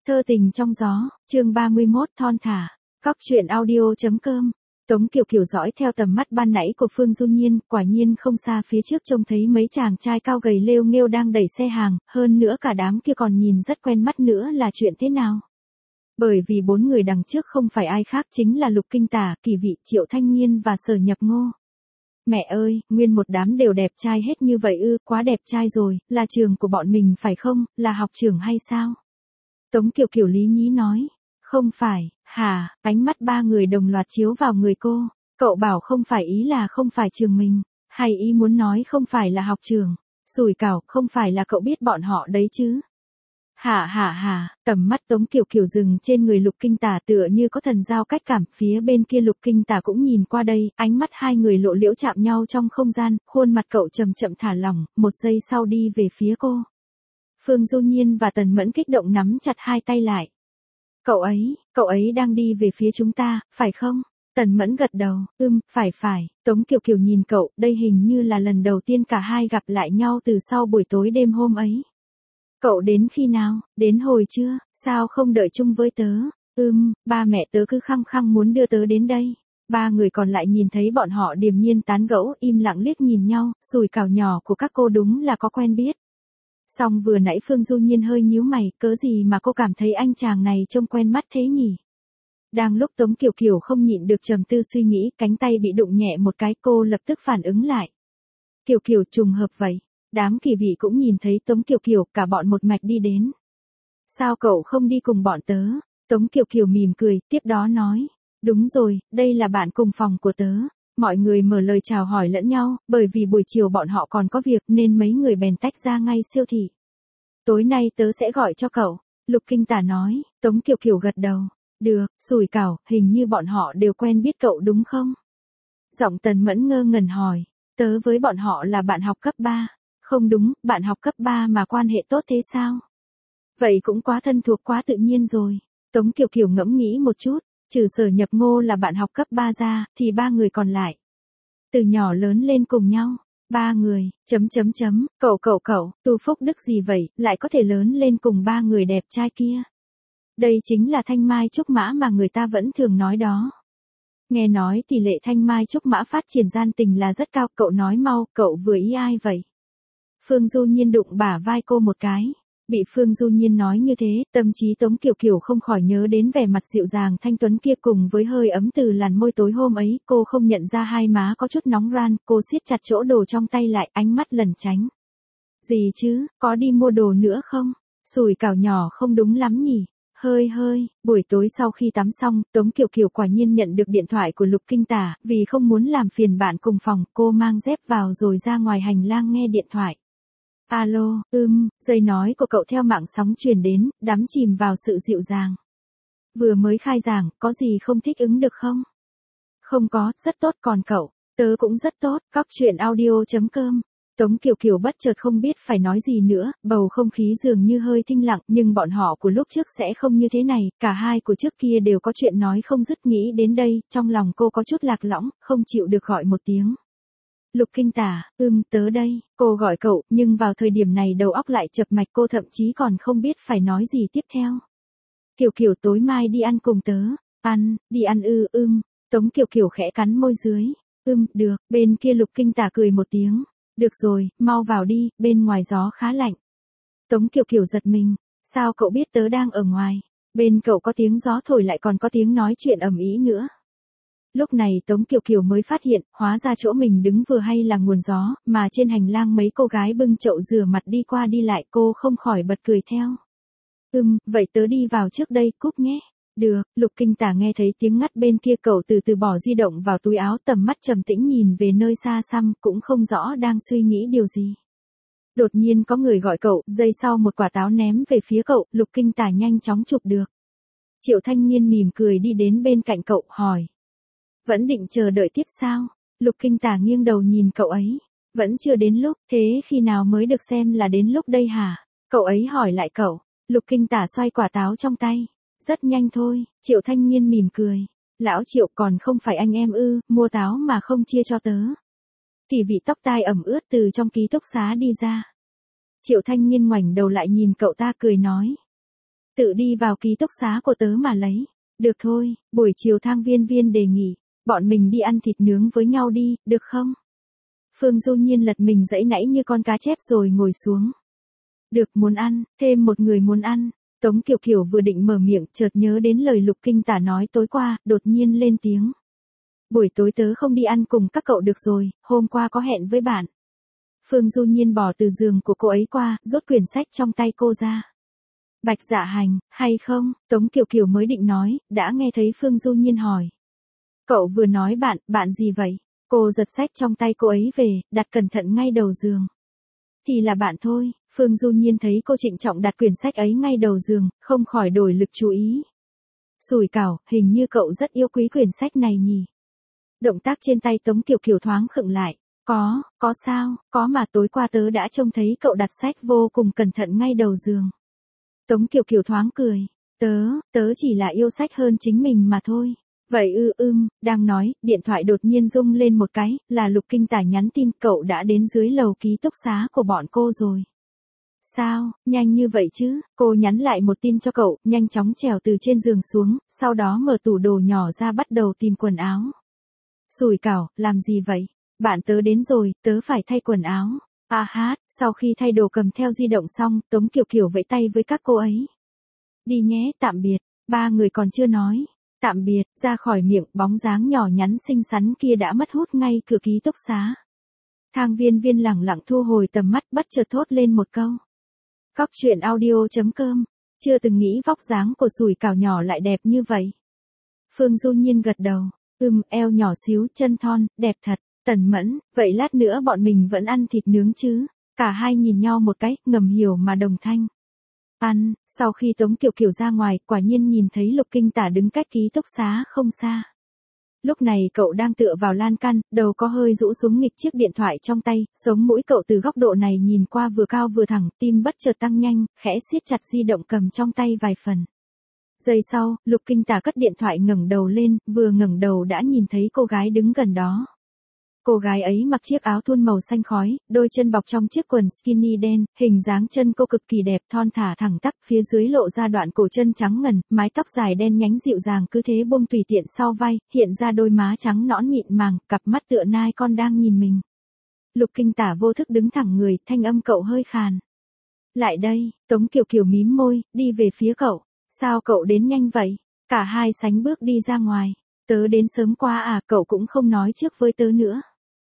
Thơ tình trong gió, chương 31 thon thả. Cóc truyện audio.com. Tống Kiều Kiều dõi theo tầm mắt ban nãy của Phương Du Nhiên, quả nhiên không xa phía trước trông thấy mấy chàng trai cao gầy lêu nghêu đang đẩy xe hàng, hơn nữa cả đám kia còn nhìn rất quen mắt nữa là chuyện thế nào. Bởi vì bốn người đằng trước không phải ai khác chính là Lục Kinh Tả, Kỳ Vị, Triệu Thanh Nhiên và Sở Nhập Ngô. Mẹ ơi, nguyên một đám đều đẹp trai hết như vậy ư, quá đẹp trai rồi, là trường của bọn mình phải không, là học trưởng hay sao? Tống Kiều Kiều lý nhí nói, không phải, hả, ánh mắt ba người đồng loạt chiếu vào người cô, cậu bảo không phải ý là không phải trường mình, hay ý muốn nói không phải là học trường, sủi cảo, không phải là cậu biết bọn họ đấy chứ. Hả, tầm mắt Tống Kiều Kiều dừng trên người Lục Kinh Tả tựa như có thần giao cách cảm, phía bên kia Lục Kinh Tả cũng nhìn qua đây, ánh mắt hai người lộ liễu chạm nhau trong không gian, khuôn mặt cậu chậm chậm thả lỏng, một giây sau đi về phía cô. Phương Du Nhiên và Tần Mẫn kích động nắm chặt hai tay lại. Cậu ấy đang đi về phía chúng ta, phải không? Tần Mẫn gật đầu, phải. Tống Kiều Kiều nhìn cậu, đây hình như là lần đầu tiên cả hai gặp lại nhau từ sau buổi tối đêm hôm ấy. Cậu đến khi nào, đến hồi trưa, sao không đợi chung với tớ? Ba mẹ tớ cứ khăng khăng muốn đưa tớ đến đây. Ba người còn lại nhìn thấy bọn họ điềm nhiên tán gẫu, im lặng liếc nhìn nhau, sùi cào nhỏ của các cô đúng là có quen biết. Xong vừa nãy Phương Du Nhiên hơi nhíu mày, cớ gì mà cô cảm thấy anh chàng này trông quen mắt thế nhỉ? Đang lúc Tống Kiều Kiều không nhịn được trầm tư suy nghĩ, cánh tay bị đụng nhẹ một cái, cô lập tức phản ứng lại. Kiều Kiều, trùng hợp vậy. Đám Kỳ Vị cũng nhìn thấy Tống Kiều Kiều, cả bọn một mạch đi đến. Sao cậu không đi cùng bọn tớ? Tống Kiều Kiều mỉm cười, tiếp đó nói. Đúng rồi, đây là bạn cùng phòng của tớ. Mọi người mở lời chào hỏi lẫn nhau, bởi vì buổi chiều bọn họ còn có việc nên mấy người bèn tách ra ngay siêu thị. Tối nay tớ sẽ gọi cho cậu, Lục Kinh Tả nói. Tống Kiều Kiều gật đầu. Được, sủi cảo, hình như bọn họ đều quen biết cậu đúng không? Giọng Tần Mẫn ngơ ngẩn hỏi. Tớ với bọn họ là bạn học cấp 3. Không đúng, bạn học cấp 3 mà quan hệ tốt thế sao? Vậy cũng quá thân thuộc, quá tự nhiên rồi. Tống Kiều Kiều ngẫm nghĩ một chút, trừ Sở Nhập Ngô là bạn học cấp 3 ra, thì ba người còn lại. Từ nhỏ lớn lên cùng nhau. Ba người, cậu, tu phúc đức gì vậy, lại có thể lớn lên cùng ba người đẹp trai kia. Đây chính là thanh mai trúc mã mà người ta vẫn thường nói đó. Nghe nói tỷ lệ thanh mai trúc mã phát triển gian tình là rất cao, cậu nói mau, cậu vừa ý ai vậy? Phương Du Nhiên đụng bả vai cô một cái. Bị Phương Du Nhiên nói như thế, tâm trí Tống Kiều Kiều không khỏi nhớ đến vẻ mặt dịu dàng thanh tuấn kia cùng với hơi ấm từ làn môi tối hôm ấy, cô không nhận ra hai má có chút nóng ran, cô siết chặt chỗ đồ trong tay lại, ánh mắt lẩn tránh. Gì chứ, có đi mua đồ nữa không? Sủi cảo nhỏ không đúng lắm nhỉ? Hơi, buổi tối sau khi tắm xong, Tống Kiều Kiều quả nhiên nhận được điện thoại của Lục Kinh Tả, vì không muốn làm phiền bạn cùng phòng, cô mang dép vào rồi ra ngoài hành lang nghe điện thoại. Alo, giây nói của cậu theo mạng sóng truyền đến, đắm chìm vào sự dịu dàng. Vừa mới khai giảng, có gì không thích ứng được không? Không có, rất tốt, còn cậu? Tớ cũng rất tốt, cóc truyện audio.com. Tống Kiều Kiều bất chợt không biết phải nói gì nữa, bầu không khí dường như hơi thinh lặng, nhưng bọn họ của lúc trước sẽ không như thế này, cả hai của trước kia đều có chuyện nói không dứt, nghĩ đến đây, trong lòng cô có chút lạc lõng, không chịu được gọi một tiếng. Lục Kinh Tả, tớ đây, cô gọi cậu, nhưng vào thời điểm này đầu óc lại chập mạch, cô thậm chí còn không biết phải nói gì tiếp theo. Kiều Kiều, tối mai đi ăn cùng tớ. Đi ăn Tống Kiều Kiều khẽ cắn môi dưới. Được, bên kia Lục Kinh Tả cười một tiếng. Được rồi, mau vào đi, bên ngoài gió khá lạnh. Tống Kiều Kiều giật mình, sao cậu biết tớ đang ở ngoài? Bên cậu có tiếng gió thổi lại còn có tiếng nói chuyện ầm ĩ nữa. Lúc này Tống Kiều Kiều mới phát hiện, hóa ra chỗ mình đứng vừa hay là nguồn gió, mà trên hành lang mấy cô gái bưng chậu rửa mặt đi qua đi lại, cô không khỏi bật cười theo. Vậy tớ đi vào trước đây, cúp nhé. Được, Lục Kinh Tả nghe thấy tiếng ngắt bên kia, cậu từ từ bỏ di động vào túi áo, tầm mắt trầm tĩnh nhìn về nơi xa xăm, cũng không rõ đang suy nghĩ điều gì. Đột nhiên có người gọi cậu, giây sau một quả táo ném về phía cậu, Lục Kinh Tả nhanh chóng chụp được. Triệu Thanh Nhiên mỉm cười đi đến bên cạnh cậu, hỏi. Vẫn định chờ đợi tiếp sao? Lục Kinh Tả nghiêng đầu nhìn cậu ấy. Vẫn chưa đến lúc, thế khi nào mới được xem là đến lúc đây hả? Cậu ấy hỏi lại cậu. Lục Kinh Tả xoay quả táo trong tay. Rất nhanh thôi, Triệu Thanh Nhiên mỉm cười. Lão Triệu, còn không phải anh em mua táo mà không chia cho tớ. Kỳ Vị tóc tai ẩm ướt từ trong ký túc xá đi ra. Triệu Thanh Nhiên ngoảnh đầu lại nhìn cậu ta cười nói. Tự đi vào ký túc xá của tớ mà lấy. Được thôi, buổi chiều Thang Viên Viên đề nghị, bọn mình đi ăn thịt nướng với nhau đi, được không? Phương Du Nhiên lật mình giãy nãy như con cá chép rồi ngồi xuống. Được, muốn ăn, thêm một người muốn ăn. Tống Kiều Kiều vừa định mở miệng chợt nhớ đến lời Lục Kinh Tả nói tối qua, đột nhiên lên tiếng. Buổi tối tớ không đi ăn cùng các cậu được rồi, hôm qua có hẹn với bạn. Phương Du Nhiên bỏ từ giường của cô ấy qua, rút quyển sách trong tay cô ra. Bạch Dạ Hành, hay không? Tống Kiều Kiều mới định nói, đã nghe thấy Phương Du Nhiên hỏi. Cậu vừa nói bạn gì vậy? Cô giật sách trong tay cô ấy về, đặt cẩn thận ngay đầu giường. Thì là bạn thôi, Phương Du Nhiên thấy cô trịnh trọng đặt quyển sách ấy ngay đầu giường, không khỏi đổi lực chú ý. Sủi cảo, hình như cậu rất yêu quý quyển sách này nhỉ? Động tác trên tay Tống Kiều Kiều thoáng khựng lại. Có sao, có mà tối qua tớ đã trông thấy cậu đặt sách vô cùng cẩn thận ngay đầu giường. Tống Kiều Kiều thoáng cười. Tớ chỉ là yêu sách hơn chính mình mà thôi. Vậy đang nói, điện thoại đột nhiên rung lên một cái, là Lục Kinh Tả nhắn tin cậu đã đến dưới lầu ký túc xá của bọn cô rồi. Sao, nhanh như vậy chứ, cô nhắn lại một tin cho cậu, nhanh chóng trèo từ trên giường xuống, sau đó mở tủ đồ nhỏ ra bắt đầu tìm quần áo. Sủi cảo, làm gì vậy? Bạn tớ đến rồi, tớ phải thay quần áo. Sau khi thay đồ cầm theo di động xong, Tống Kiều Kiều vẫy tay với các cô ấy. Đi nhé, tạm biệt, ba người còn chưa nói. Tạm biệt, ra khỏi miệng, bóng dáng nhỏ nhắn xinh xắn kia đã mất hút ngay cửa ký túc xá. Thang Viên Viên lẳng lặng thu hồi tầm mắt bất chợt thốt lên một câu. Cóc truyện audio.com, chưa từng nghĩ vóc dáng của sủi cảo nhỏ lại đẹp như vậy. Phương Du Nhiên gật đầu, eo nhỏ xíu, chân thon, đẹp thật. Tần Mẫn, vậy lát nữa bọn mình vẫn ăn thịt nướng chứ? Cả hai nhìn nhau một cái, ngầm hiểu mà đồng thanh. Ăn, sau khi Tống Kiều Kiều ra ngoài, quả nhiên nhìn thấy Lục Kinh Tả đứng cách ký túc xá không xa. Lúc này cậu đang tựa vào lan can, đầu có hơi rũ xuống nghịch chiếc điện thoại trong tay, sống mũi cậu từ góc độ này nhìn qua vừa cao vừa thẳng, tim bất chợt tăng nhanh, khẽ siết chặt di động cầm trong tay vài phần. Giây sau, Lục Kinh Tả cất điện thoại ngẩng đầu lên, vừa ngẩng đầu đã nhìn thấy cô gái đứng gần đó. Cô gái ấy mặc chiếc áo thun màu xanh khói, đôi chân bọc trong chiếc quần skinny đen, hình dáng chân cô cực kỳ đẹp thon thả thẳng tắp, phía dưới lộ ra đoạn cổ chân trắng ngần, mái tóc dài đen nhánh dịu dàng cứ thế buông tùy tiện sau vai, hiện ra đôi má trắng nõn mịn màng, cặp mắt tựa nai con đang nhìn mình. Lục Kinh Tả vô thức đứng thẳng người, thanh âm cậu hơi khàn. Lại đây, Tống Kiều Kiều mím môi, đi về phía cậu. Sao cậu đến nhanh vậy? Cả hai sánh bước đi ra ngoài. Tớ đến sớm quá à, cậu cũng không nói trước với tớ nữa.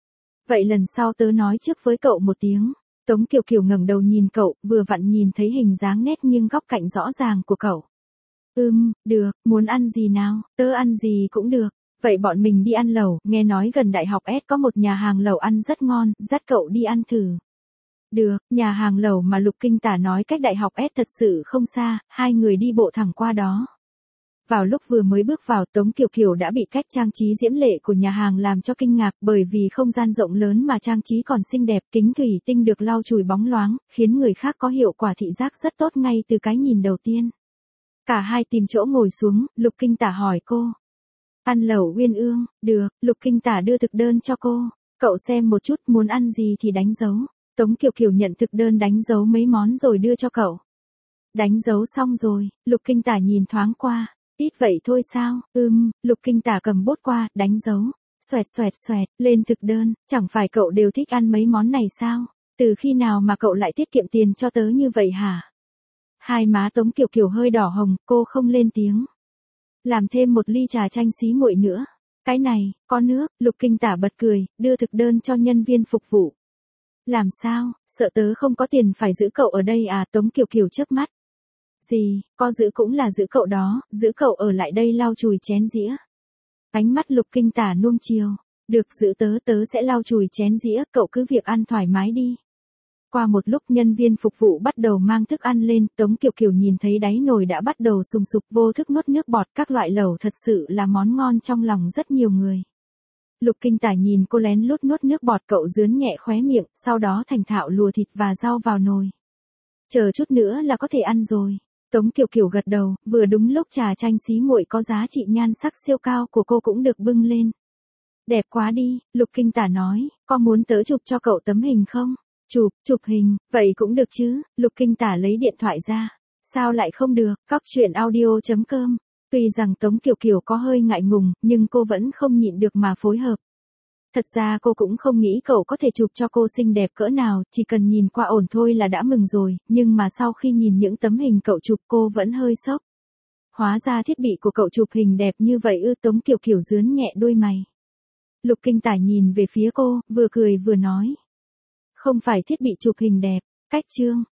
Vậy lần sau tớ nói trước với cậu một tiếng. Tống Kiều Kiều ngẩng đầu nhìn cậu, vừa vặn nhìn thấy hình dáng nét nghiêng góc cạnh rõ ràng của cậu. Được, muốn ăn gì nào, tớ ăn gì cũng được. Vậy bọn mình đi ăn lẩu, nghe nói gần Đại học S có một nhà hàng lẩu ăn rất ngon, dắt cậu đi ăn thử. Được, nhà hàng lẩu mà Lục Kinh Tả nói cách Đại học S thật sự không xa, hai người đi bộ thẳng qua đó. Vào lúc vừa mới bước vào, Tống Kiều Kiều đã bị cách trang trí diễm lệ của nhà hàng làm cho kinh ngạc, bởi vì không gian rộng lớn mà trang trí còn xinh đẹp, kính thủy tinh được lau chùi bóng loáng, khiến người khác có hiệu quả thị giác rất tốt ngay từ cái nhìn đầu tiên. Cả hai tìm chỗ ngồi xuống, Lục Kinh Tả hỏi cô. Ăn lẩu Uyên Ương, được, Lục Kinh Tả đưa thực đơn cho cô. Cậu xem một chút, muốn ăn gì thì đánh dấu. Tống Kiều Kiều nhận thực đơn đánh dấu mấy món rồi đưa cho cậu. Đánh dấu xong rồi, Lục Kinh Tả nhìn thoáng qua. Ít vậy thôi sao? Lục Kinh Tả cầm bút qua, đánh dấu. Xoẹt, lên thực đơn, chẳng phải cậu đều thích ăn mấy món này sao? Từ khi nào mà cậu lại tiết kiệm tiền cho tớ như vậy hả? Hai má Tống Kiều Kiều hơi đỏ hồng, cô không lên tiếng. Làm thêm một ly trà chanh xí nguội nữa. Cái này, có nước, Lục Kinh Tả bật cười, đưa thực đơn cho nhân viên phục vụ. Làm sao, sợ tớ không có tiền phải giữ cậu ở đây à? Tống Kiều Kiều chớp mắt. Gì, có giữ cũng là giữ cậu đó, giữ cậu ở lại đây lau chùi chén dĩa. Ánh mắt Lục Kinh Tả nuông chiều. Được, giữ tớ sẽ lau chùi chén dĩa, cậu cứ việc ăn thoải mái đi. Qua một lúc nhân viên phục vụ bắt đầu mang thức ăn lên, Tống Kiều Kiều nhìn thấy đáy nồi đã bắt đầu sùng sục vô thức nuốt nước bọt, các loại lẩu thật sự là món ngon trong lòng rất nhiều người. Lục Kinh Tả nhìn cô lén lút nuốt nước bọt, cậu rướn nhẹ khóe miệng, sau đó thành thạo lùa thịt và rau vào nồi. Chờ chút nữa là có thể ăn rồi. Tống Kiều Kiều gật đầu, vừa đúng lúc trà chanh xí nguội có giá trị nhan sắc siêu cao của cô cũng được bưng lên. Đẹp quá đi, Lục Kinh Tả nói, có muốn tớ chụp cho cậu tấm hình không? Chụp hình, vậy cũng được chứ, Lục Kinh Tả lấy điện thoại ra. Sao lại không được, Cóc truyện audio.com. Tuy rằng Tống Kiều Kiều có hơi ngại ngùng, nhưng cô vẫn không nhịn được mà phối hợp. Thật ra cô cũng không nghĩ cậu có thể chụp cho cô xinh đẹp cỡ nào, chỉ cần nhìn qua ổn thôi là đã mừng rồi, nhưng mà sau khi nhìn những tấm hình cậu chụp cô vẫn hơi sốc. Hóa ra thiết bị của cậu chụp hình đẹp như vậy ư? Tống Kiều Kiều rướn nhẹ đôi mày. Lục Kinh Tải nhìn về phía cô, vừa cười vừa nói. Không phải thiết bị chụp hình đẹp, cách chương.